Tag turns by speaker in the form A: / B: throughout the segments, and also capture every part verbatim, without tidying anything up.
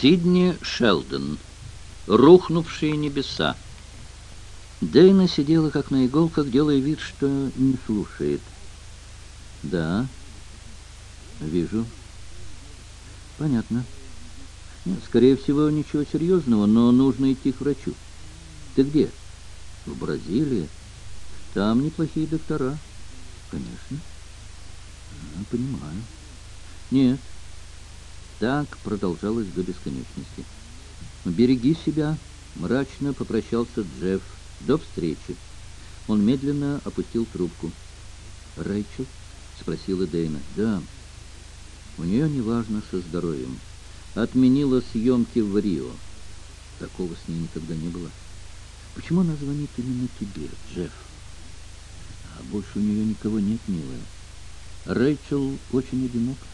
A: Сидни Шелдон. Рухнувшие небеса. Дейна сидела как на иголках, делая вид, что не слушает. «Да, вижу. Понятно. Нет, скорее всего, ничего серьезного, но нужно идти к врачу. Ты где?» «В Бразилии. Там неплохие доктора». «Конечно. А, понимаю. Нет». Так продолжалось до бесконечности. «Береги себя», — мрачно попрощался Джефф. «До встречи». Он медленно опустил трубку. «Рэйчел?» — спросила Дейна. «Да. У нее неважно со здоровьем. Отменила съемки в Рио. Такого с ней никогда не было. Почему она звонит именно тебе, Джефф? А больше у нее никого нет, милая. Рэйчел очень одинока».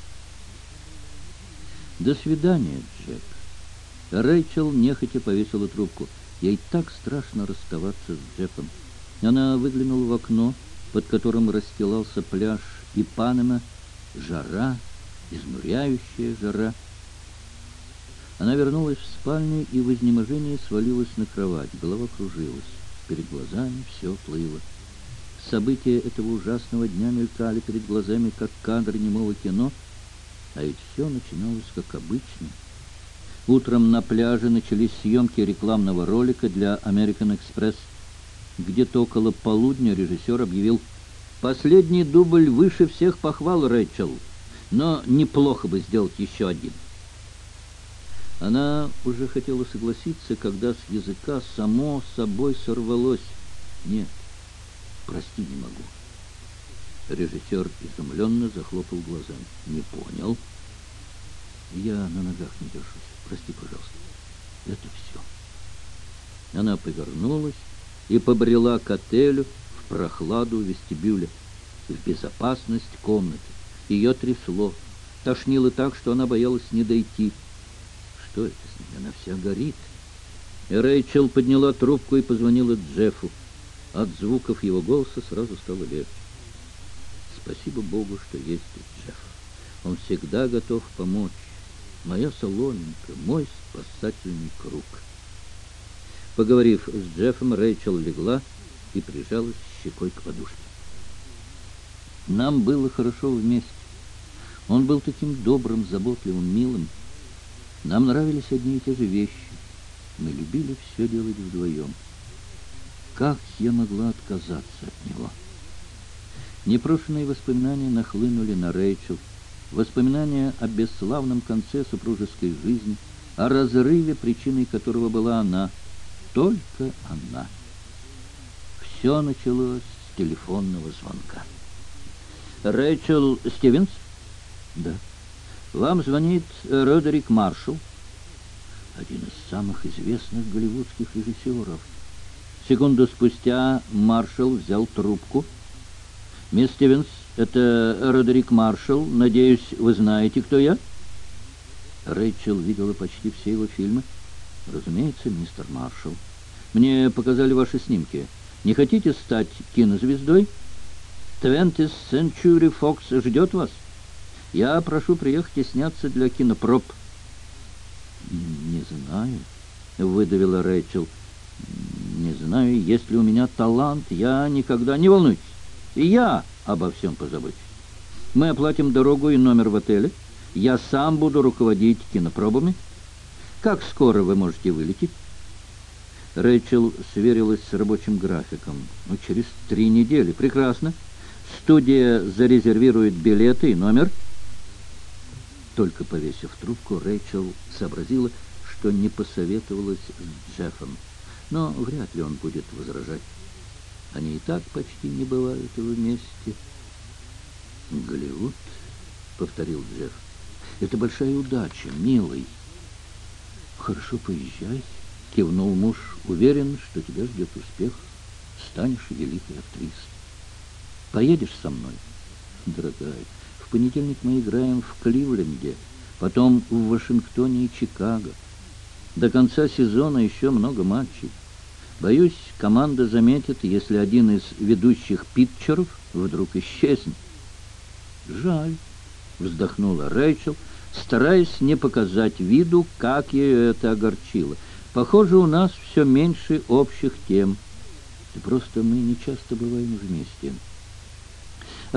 A: «До свидания, Джек». Рэйчел нехотя повесила трубку. Ей так страшно расставаться с Джеффом. Она выглянула в окно, под которым расстилался пляж Ипанема. Жара, изнуряющая жара. Она вернулась в спальню и в изнеможении свалилась на кровать. Голова кружилась. Перед глазами все плыло. События этого ужасного дня мелькали перед глазами, как кадры немого кино. А ведь все начиналось как обычно. Утром на пляже начались съемки рекламного ролика для American Express. Где-то около полудня режиссер объявил: «Последний дубль выше всех похвал, Рэйчел, но неплохо бы сделать еще один». Она уже хотела согласиться, когда с языка само собой сорвалось: «Нет, прости, не могу». Режиссер изумленно захлопал глазами. «Не понял?» «Я на ногах не держусь. Прости, пожалуйста. Это все». Она повернулась и побрела к отелю, в прохладу вестибюля, в безопасность комнаты. Ее трясло. Тошнило так, что она боялась не дойти. Что это с ней? Она вся горит. И Рэйчел подняла трубку и позвонила Джеффу. От звуков его голоса сразу стало легче. «Спасибо Богу, что есть тут Джефф. Он всегда готов помочь. Моя соломинка, мой спасательный круг». Поговорив с Джеффом, Рэйчел легла и прижалась щекой к подушке. «Нам было хорошо вместе. Он был таким добрым, заботливым, милым. Нам нравились одни и те же вещи. Мы любили все делать вдвоем. Как я могла отказаться от него?» Непрошенные воспоминания нахлынули на Рэйчел. Воспоминания о бесславном конце супружеской жизни, о разрыве, причиной которого была она, только она. Все началось с телефонного звонка. «Рэйчел Стивенс?» «Да». «Вам звонит Родерик Маршалл, один из самых известных голливудских режиссеров». Секунду спустя Маршалл взял трубку. «Мисс Стивенс, это Родерик Маршалл. Надеюсь, вы знаете, кто я?» Рэйчел видела почти все его фильмы. «Разумеется, мистер Маршалл. Мне показали ваши снимки. Не хотите стать кинозвездой? твentieth Century Fox ждет вас. Я прошу приехать и сняться для кинопроб». «Не знаю», — выдавила Рэйчел. «Не знаю, есть ли у меня талант. Я никогда... Не волнуйтесь. И я обо всем позабочусь. Мы оплатим дорогу и номер в отеле. Я сам буду руководить кинопробами. Как скоро вы можете вылететь?» Рэйчел сверилась с рабочим графиком. «Ну, через три недели. Прекрасно. Студия зарезервирует билеты и номер». Только повесив трубку, Рэйчел сообразила, что не посоветовалась с Джеффом. Но вряд ли он будет возражать. Они и так почти не бывают вместе. «Голливуд», — повторил Джефф. «Это большая удача, милый». «Хорошо, поезжай», — кивнул муж. «Уверен, что тебя ждет успех. Станешь великой актрисой. Поедешь со мной?» «Дорогая, в понедельник мы играем в Кливленде, потом в Вашингтоне и Чикаго. До конца сезона еще много матчей. Боюсь, команда заметит, если один из ведущих питчеров вдруг исчезнет». «Жаль», — вздохнула Рэйчел, стараясь не показать виду, как ее это огорчило. «Похоже, у нас все меньше общих тем. Да просто мы не часто бываем вместе».